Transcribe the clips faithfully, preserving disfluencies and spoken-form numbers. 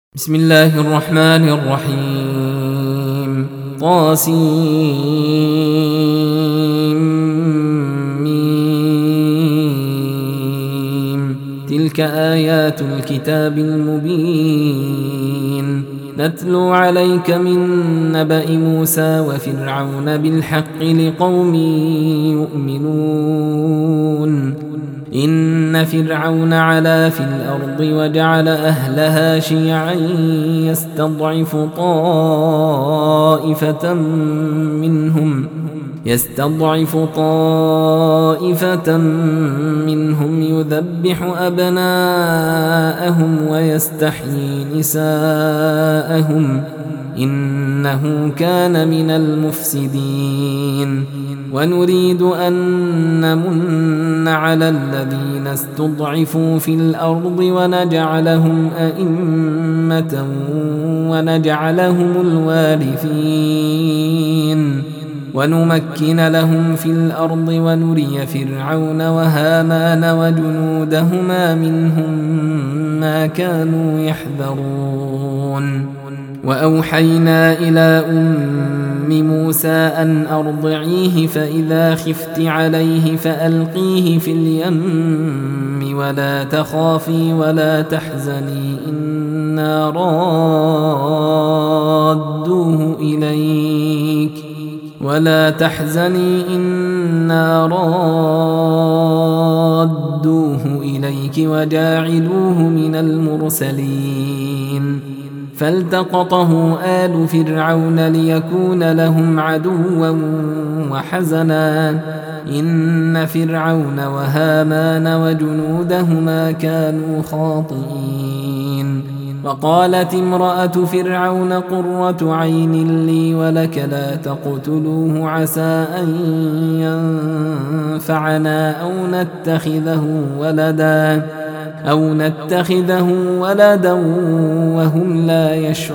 بسم الله الرحمن الرحيم طاسيم تلك آيات الكتاب المبين نتلو عليك من نبأ موسى وفرعون بالحق لقوم يؤمنون إن فرعون علا في الأرض وجعل أهلها شيعا يستضعف طائفة منهم يستضعف طائفة منهم يذبح أبناءهم ويستحيي نساءهم إنه كان من المفسدين ونريد أن نمن على الذين استضعفوا في الأرض ونجعلهم أئمة ونجعلهم الوارثين ونمكن لهم في الأرض ونري فرعون وهامان وجنودهما منهم ما كانوا يحذرون وأوحينا إلى أم موسى أن أرضعيه فإذا خفت عليه فألقيه في اليم ولا تخافي ولا تحزني إنا رادوه إليك ولا تحزني إنا رادوه إليك وجاعلوه من المرسلين فالتقطه آل فرعون ليكون لهم عدوا وحزنا إن فرعون وهامان وجنودهما كانوا خاطئين وقالت امرأة فرعون قرة عين لي ولك لا تقتلوه عسى أن ينفعنا أو نتخذه ولدا أو نتخذه ولدا وهم لا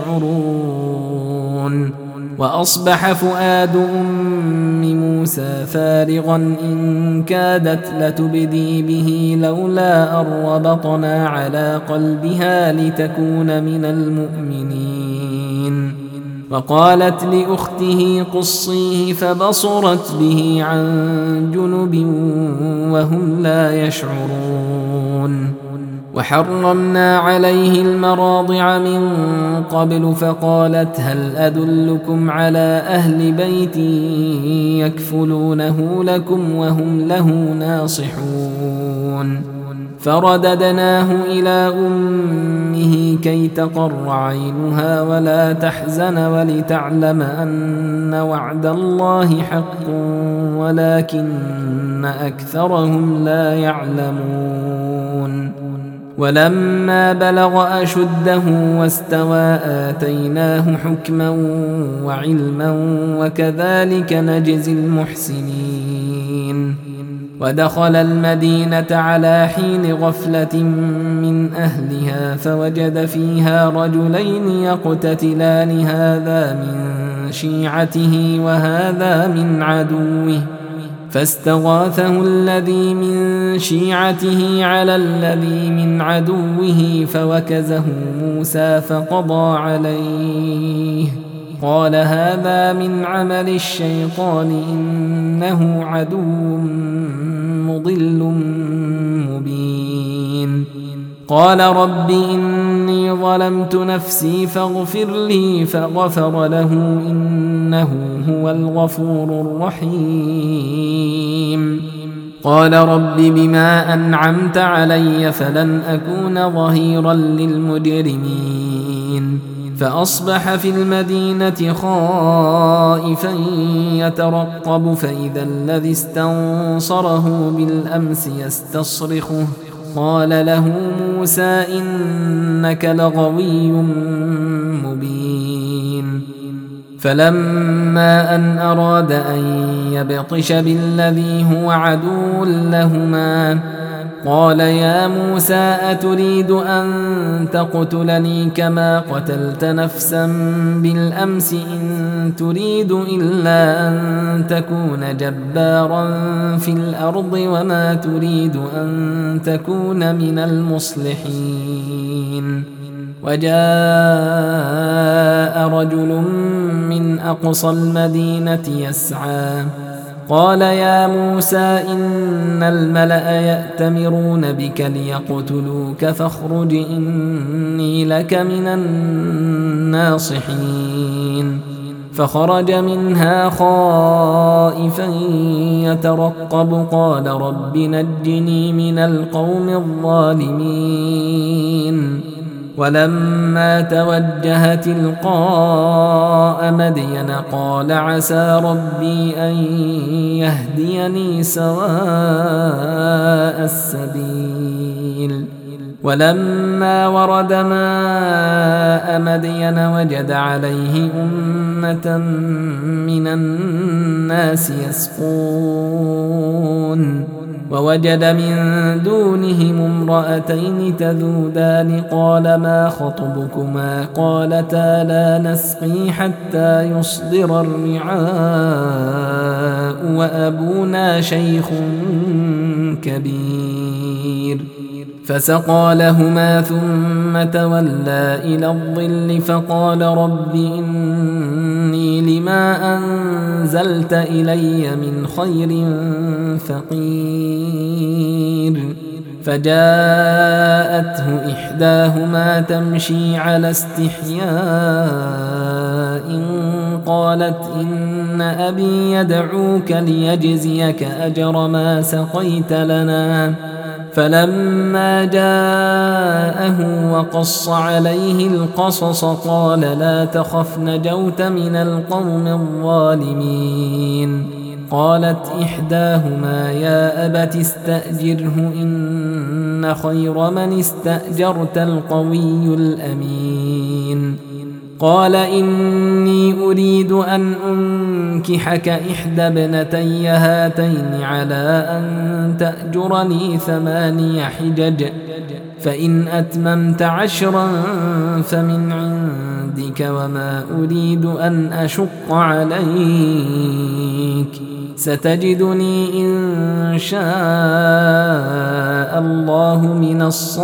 يشعرون وأصبح فؤاد أم موسى فارغا إن كادت لتبدي به لولا أن ربطنا على قلبها لتكون من المؤمنين وقالت لأخته قصيه فبصرت به عن جنب وهم لا يشعرون وحرمنا عليه المراضع من قبل فقالت هل أدلكم على أهل بيت يكفلونه لكم وهم له ناصحون فرددناه إلى أمه كي تقر عينها ولا تحزن ولتعلم أن وعد الله حق ولكن أكثرهم لا يعلمون ولما بلغ أشده واستوى آتيناه حكما وعلما وكذلك نجزي المحسنين ودخل المدينة على حين غفلة من أهلها فوجد فيها رجلين يقتتلان هذا من شيعته وهذا من عدوه فاستغاثه الذي من شيعته على الذي من عدوه فوكزه موسى فقضى عليه قال هذا من عمل الشيطان إنه عدو مضل مبين قال رب إني ظلمت نفسي فاغفر لي فغفر له إنه هو الغفور الرحيم قال رب بما أنعمت علي فلن أكون ظهيرا للمجرمين فأصبح في المدينة خائفا يترقب فإذا الذي استنصره بالأمس يستصرخه قال له موسى إنك لغوي مبين فلما أن أراد أن يبطش بالذي هو عدو لهما قال يا موسى أتريد أن تقتلني كما قتلت نفسا بالأمس إن تريد إلا أن تكون جبارا في الأرض وما تريد أن تكون من المصلحين وجاء رجل من أقصى المدينة يسعى قال يا موسى إن الملأ يأتمرون بك ليقتلوك فاخرج إني لك من الناصحين فخرج منها خائفا يترقب قال رب نجني من القوم الظالمين ولما توجه تلقاء مدين قال عسى ربي أن يهديني سواء السبيل ولما ورد ماء مدين وجد عليه أمة من الناس يسقون ووجد من دونهم امرأتين تذودان قال ما خطبكما قالتا لا نسقي حتى يصدر الرعاء وأبونا شيخ كبير فسقى لهما ثم تولى إلى الظل فقال رب إني لما أنزلت إلي من خير فقير فجاءته إحداهما تمشي على استحياء قالت إن أبي يدعوك ليجزيك أجر ما سقيت لنا فلما جاءه وقص عليه القصص قال لا تخف نجوت من القوم الظالمين قالت إحداهما يا أبت استأجره إن خير من استأجرت القوي الأمين قال إني أريد أن أنكحك إحدى ابنتي هاتين على أن تأجرني ثماني حجج فإن أتممت عشرا فمن عندك وما أريد أن أشق عليك ستجدني إن شاء الله من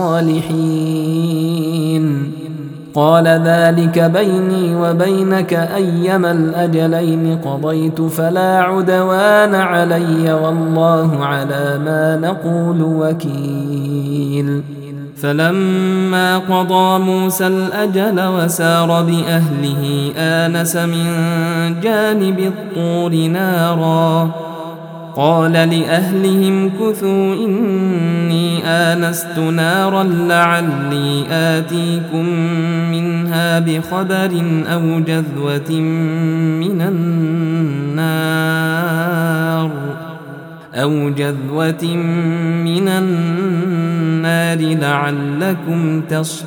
الصالحين قال ذلك بيني وبينك أيما الأجلين قضيت فلا عدوان علي والله على ما نقول وكيل فلما قضى موسى الأجل وسار بأهله آنس من جانب الطور نارا قال لأهلهم كثوا إني آنست نارا لعلي آتيكم منها بخبر أو جذوة من النار أو جذوة من النار لعلكم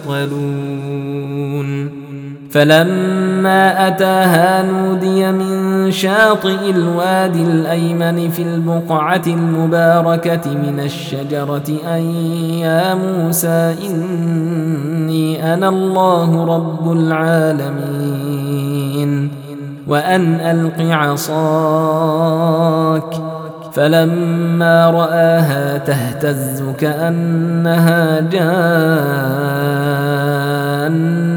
تصطلون فلما أتاها نودي من شاطئ الوادي الأيمن في البقعة المباركة من الشجرة أن يا موسى إني أنا الله رب العالمين وأن ألق عصاك فلما رآها تهتز كأنها جان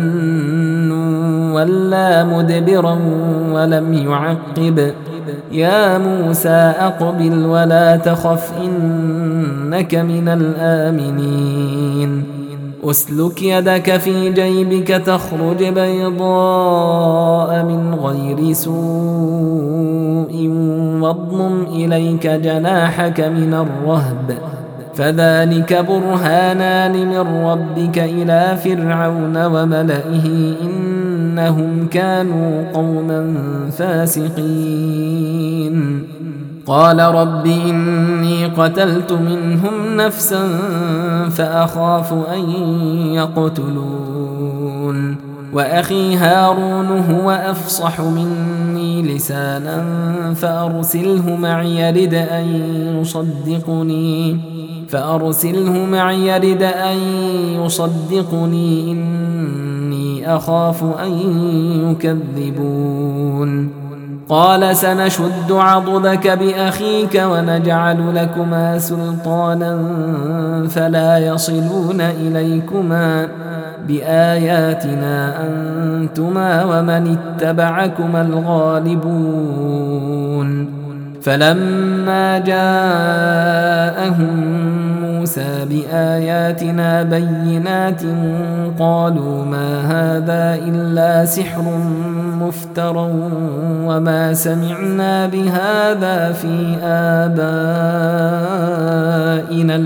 ولا مدبرا ولم يعقب يا موسى أقبل ولا تخف إنك من الآمنين أسلك يدك في جيبك تخرج بيضاء من غير سوء واضمم إليك جناحك من الرهب فذلك برهانان من ربك إلى فرعون وملئه إنهم كانوا قوما فاسقين قال رب إني قتلت منهم نفسا فأخاف أن يقتلون وأخي هارون هو أفصح مني لسانا فأرسله معي يرد أن يصدقني فأرسله معي يرد أن يصدقني إني أخاف أن يكذبون قال سنشد عضدك بأخيك ونجعل لكما سلطانا فلا يصلون إليكما بآياتنا أنتما ومن اتبعكما الغالبون فلما جاءهم موسى بآياتنا بينات قالوا ما هذا إلا سحر مفترى وما سمعنا بهذا في آبائنا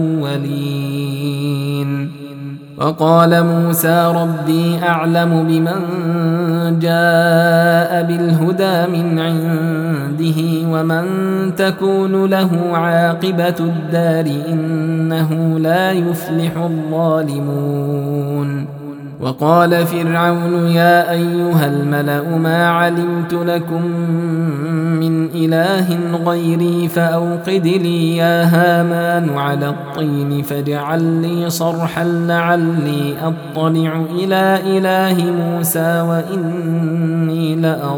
الأولين وقال موسى ربي أعلم بمن جاء بالهدى من عنده ومن تكون له عاقبة الدار إنه لا يفلح الظالمون وقال فرعون يا أيها الملأ ما علمت لكم من إله غيري فأوقد لي يا هامان على الطين فاجعل لي صرحا لعلي أطلع إلى إله موسى وإني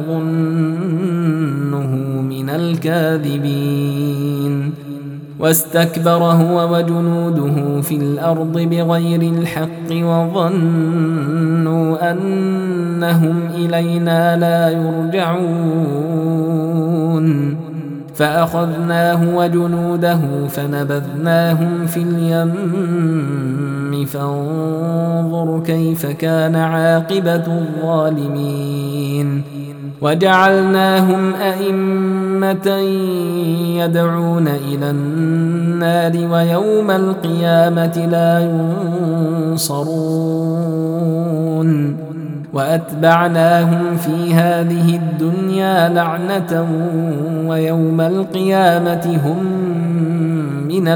لأظنه من الكاذبين واستكبر هو وجنوده في الأرض بغير الحق وظنوا أنهم إلينا لا يرجعون فأخذناه وجنوده فنبذناهم في اليم فانظر كيف كان عاقبة الظالمين وجعلناهم أئمة يدعون إلى النار ويوم القيامة لا ينصرون وأتبعناهم في هذه الدنيا لعنة ويوم القيامة هم من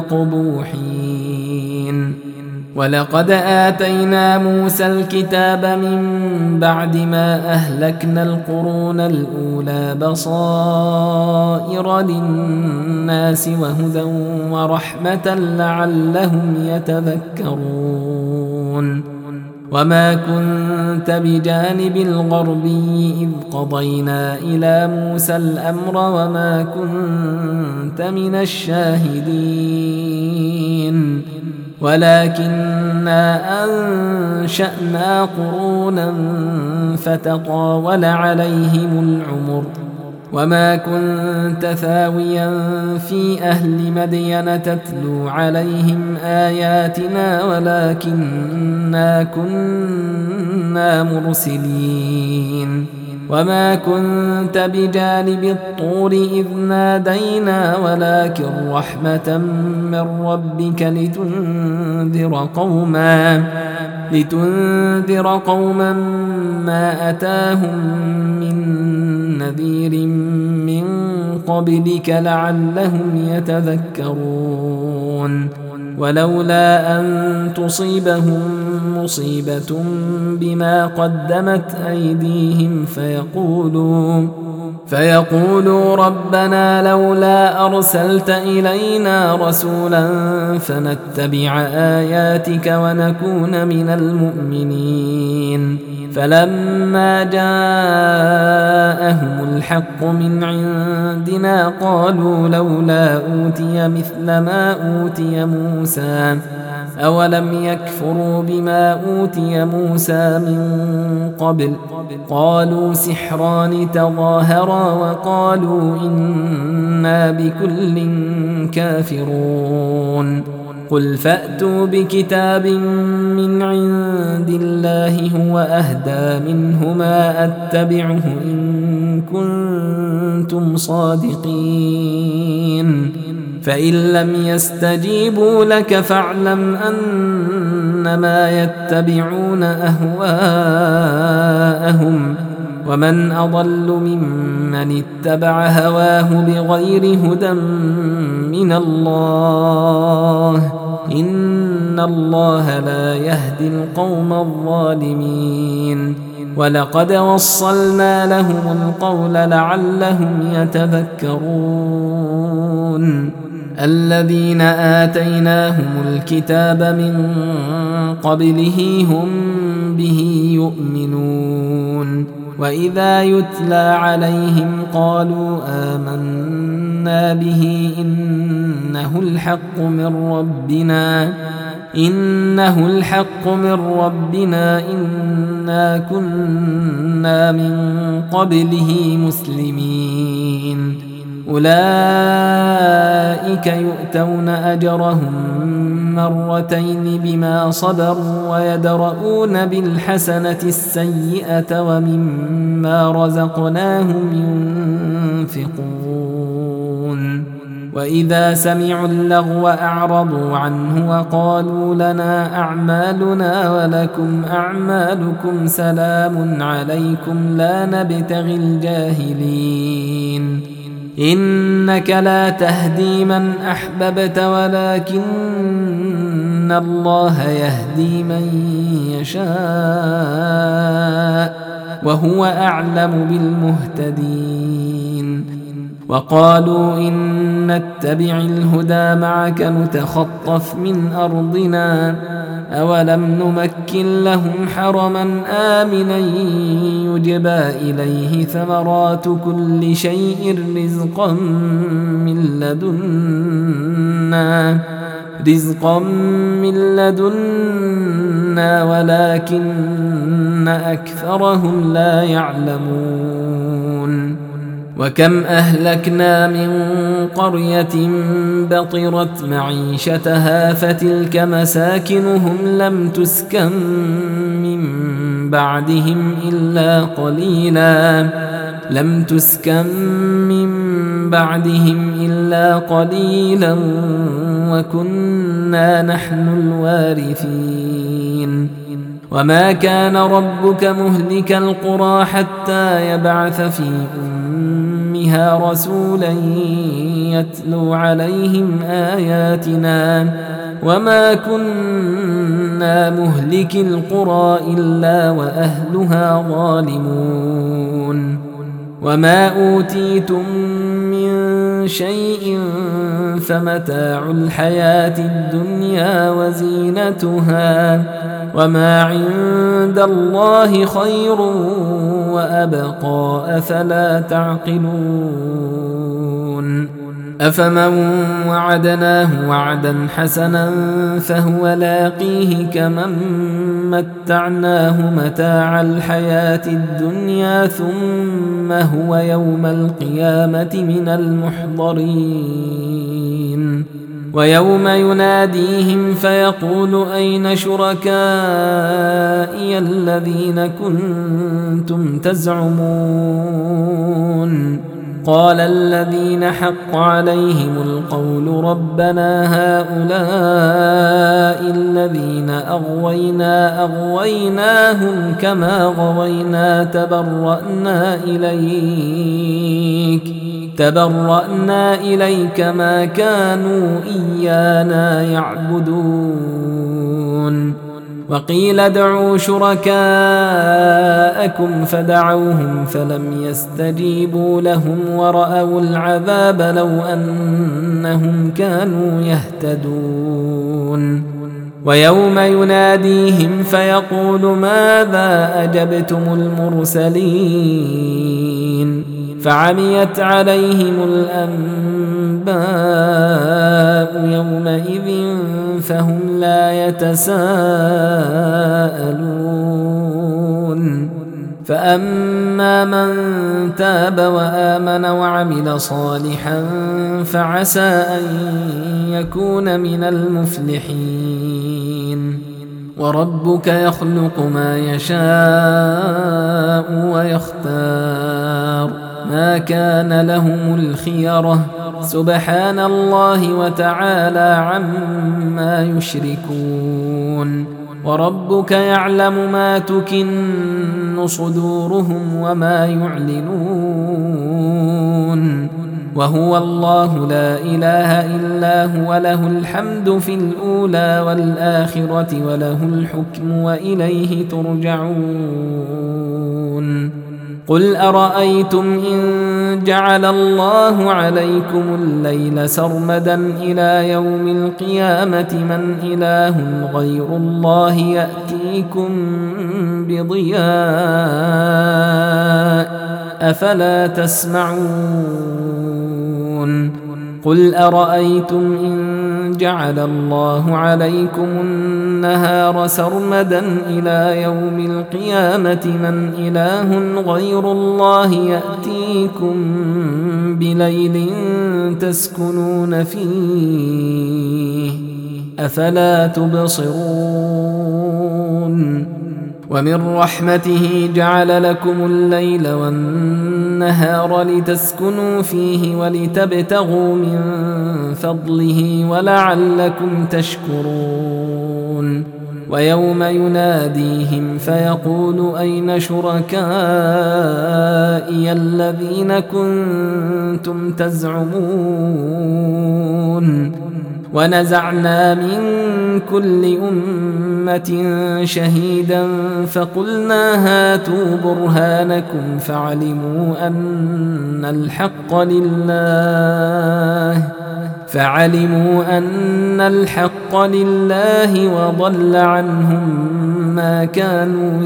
المقبوحين ولقد آتينا موسى الكتاب من بعد ما أهلكنا القرون الأولى بصائر للناس وهدى ورحمة لعلهم يتذكرون وما كنت بجانب الغربي إذ قضينا إلى موسى الأمر وما كنت من الشاهدين ولكننا أنشأنا قرونا فتطاول عليهم العمر وما كنت ثاويا في أهل مدين تتلو عليهم آياتنا ولكننا كنا مرسلين وما كنت بجانب الطور إذ نادينا ولكن رحمة من ربك لتنذر قوما لتنذر قوما ما أتاهم من نذير من قبلك لعلهم يتذكرون ولولا أن تصيبهم مصيبة بما قدمت أيديهم فيقولوا فيقولوا ربنا لولا أرسلت إلينا رسولا فنتبع آياتك ونكون من المؤمنين فلما جاءهم الحق من عندنا قالوا لولا أوتي مثل ما أوتي موسى أولم يكفروا بما أوتي موسى من قبل قالوا سحران تظاهرا وقالوا إنا بكل كافرون قل فأتوا بكتاب من عند الله هو أهدى منهما أتبعه إن كنتم صادقين فإن لم يستجيبوا لك فاعلم أنما يتبعون أهواءهم ومن أضل ممن اتبع هواه بغير هدى من الله إن الله لا يهدي القوم الظالمين ولقد وصلنا لهم القول لعلهم يتذكرون الذين آتيناهم الكتاب من قبله هم به يؤمنون وإذا يتلى عليهم قالوا آمنا به إنه الحق من ربنا إنه الحق من ربنا إنا كنا من قبله مسلمين أولئك يؤتون أجرهم مرتين بما صبروا ويدرؤون بالحسنة السيئة ومما رزقناهم ينفقون وإذا سمعوا اللغو أعرضوا عنه وقالوا لنا أعمالنا ولكم أعمالكم سلام عليكم لا نبتغي الجاهلين إنك لا تهدي من أحببت ولكن الله يهدي من يشاء وهو أعلم بالمهتدين وقالوا إن نتبع الهدى معك نتخطف من أرضنا أولم نمكن لهم حرما آمنا يجبى إليه ثمرات كل شيء رزقا من لدنا رزقا من لدنا ولكن أكثرهم لا يعلمون وكم أهلكنا من قرية بطرت معيشتها فتلك مساكنهم لم تسكن من بعدهم إلا قليلا لم تسكن من بعدهم إلا قليلا وكنا نحن الوارثين وما كان ربك مهلك القرى حتى يبعث في أمها رسولا يتلو عليهم آياتنا وما كنا مهلك القرى إلا وأهلها ظالمون وما أوتيتم من شيء فمتاع الحياة الدنيا وزينتها وما عند الله خير وأبقى أفلا تعقلون أفمن وعدناه وعدا حسنا فهو لاقيه كمن متعناه متاع الحياة الدنيا ثم هو يوم القيامة من المحضرين ويوم يناديهم فيقول أين شركائي الذين كنتم تزعمون قال الذين حق عليهم القول ربنا هؤلاء الذين أغوينا أغويناهم كما غوينا تبرأنا إليك تبرأنا إليك ما كانوا إيانا يعبدون وقيل ادعوا شركاءكم فدعوهم فلم يستجيبوا لهم ورأوا العذاب لو أنهم كانوا يهتدون ويوم يناديهم فيقول ماذا أجبتم المرسلين فعميت عليهم الأنباء يومئذ فهم لا يتساءلون فأما من تاب وآمن وعمل صالحا فعسى أن يكون من المفلحين وربك يخلق ما يشاء ويختار ما كان لهم الخيرة سبحان الله وتعالى عما يشركون وربك يعلم ما تكن صدورهم وما يعلنون وهو الله لا إله إلا هو له الحمد في الأولى والآخرة وله الحكم وإليه ترجعون قل أرأيتم إن جعل الله عليكم الليل سرمدا إلى يوم القيامة من إله غير الله يأتيكم بضياء أفلا تسمعون قل أرأيتم إن جعل الله عليكم النهار سرمدا إلى يوم القيامة من إله غير الله يأتيكم بليل تسكنون فيه أفلا تبصرون ومن رحمته جعل لكم الليل والنهار لتسكنوا فيه ولتبتغوا من فضله ولعلكم تشكرون ويوم يناديهم فيقول أين شركائي الذين كنتم تزعمون ونزعنا من كل أمة شهيدا فقلنا هاتوا برهانكم فعلموا أن الحق لله فعلموا أن الحق لله وضل عنهم ما كانوا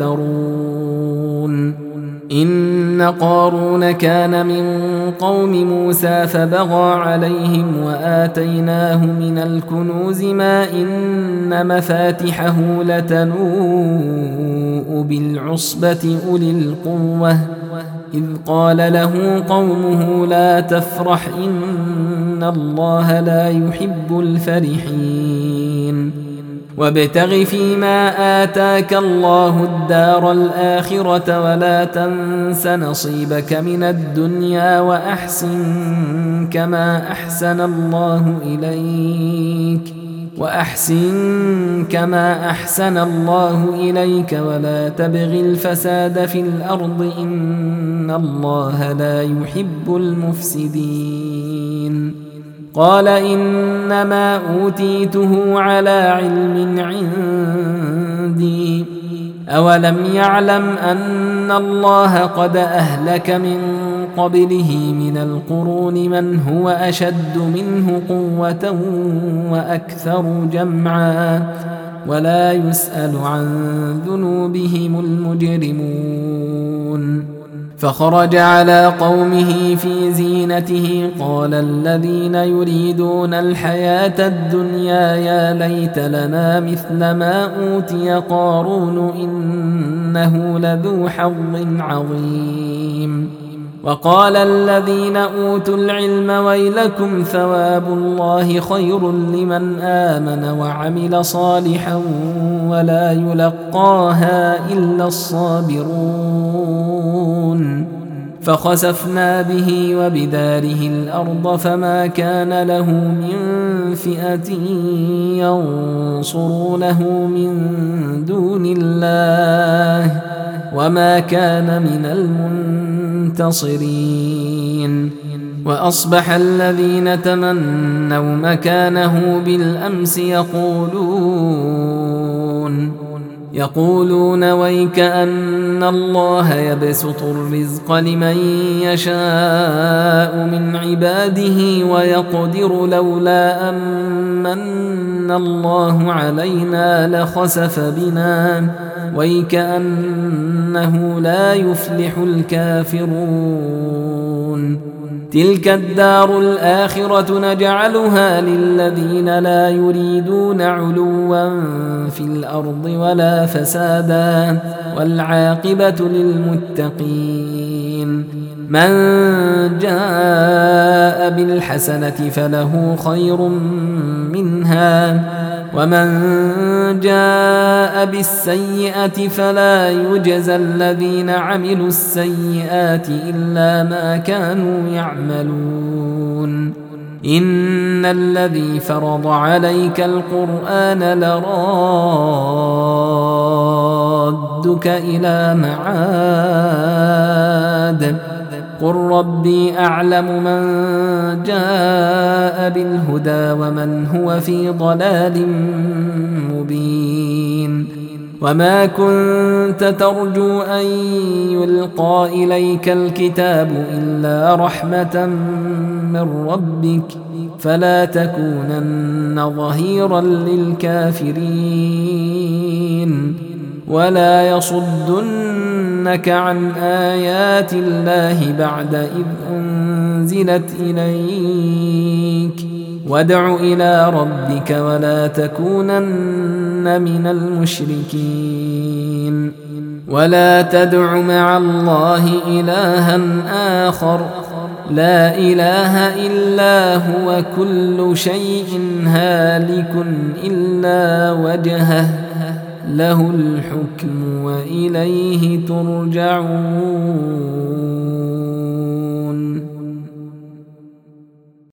يفترون إن قارون كان من قوم موسى فبغى عليهم وآتيناه من الكنوز ما إن مفاتحه لتنوء بالعصبة أولي القوة إذ قال له قومه لا تفرح إن الله لا يحب الفرحين وابتغ فيما آتاك الله الدار الآخرة ولا تنس نصيبك من الدنيا وأحسن كما أحسن الله إليك وأحسن كما أحسن الله إليك ولا تبغ الفساد في الأرض إن الله لا يحب المفسدين قال إنما أوتيته على علم عندي أولم يعلم أن الله قد أهلك من قبله من القرون من هو أشد منه قوة وأكثر جمعا ولا يسأل عن ذنوبهم المجرمون فخرج على قومه في زينته قال الذين يريدون الحياة الدنيا يا ليت لنا مثل ما أوتي قارون إنه لذو حظ عظيم وقال الذين أوتوا العلم ويلكم ثواب الله خير لمن آمن وعمل صالحا ولا يلقاها إلا الصابرون فخسفنا به وبداره الأرض فما كان له من فئة ينصرونه من دون الله وما كان من المنتصرين وأصبح الذين تمنوا مكانه بالأمس يقولون يقولون ويك أن الله يبسط الرزق لمن يشاء من عباده ويقدر لولا أمن الله علينا لخسف بنا ويك أنه لا يفلح الكافرون تلك الدار الآخرة نجعلها للذين لا يريدون علوا في الأرض ولا فسادا والعاقبة للمتقين من جاء بالحسنة فله خير منها ومن جاء بالسيئة فلا يجزى الذين عملوا السيئات إلا ما كانوا يعملون إن الذي فرض عليك القرآن لرادك إلى معاد قل ربي أعلم من جاء بالهدى ومن هو في ضلال مبين وما كنت ترجو أن يلقى إليك الكتاب إلا رحمة من ربك فلا تكونن ظهيرا للكافرين ولا يصدنك عن آيات الله بعد إذ أنزلت إليك وادع إلى ربك ولا تكونن من المشركين ولا تدع مع الله إلها آخر لا إله إلا هو كل شيء هالك إلا وجهه له الحكم وإليه ترجعون.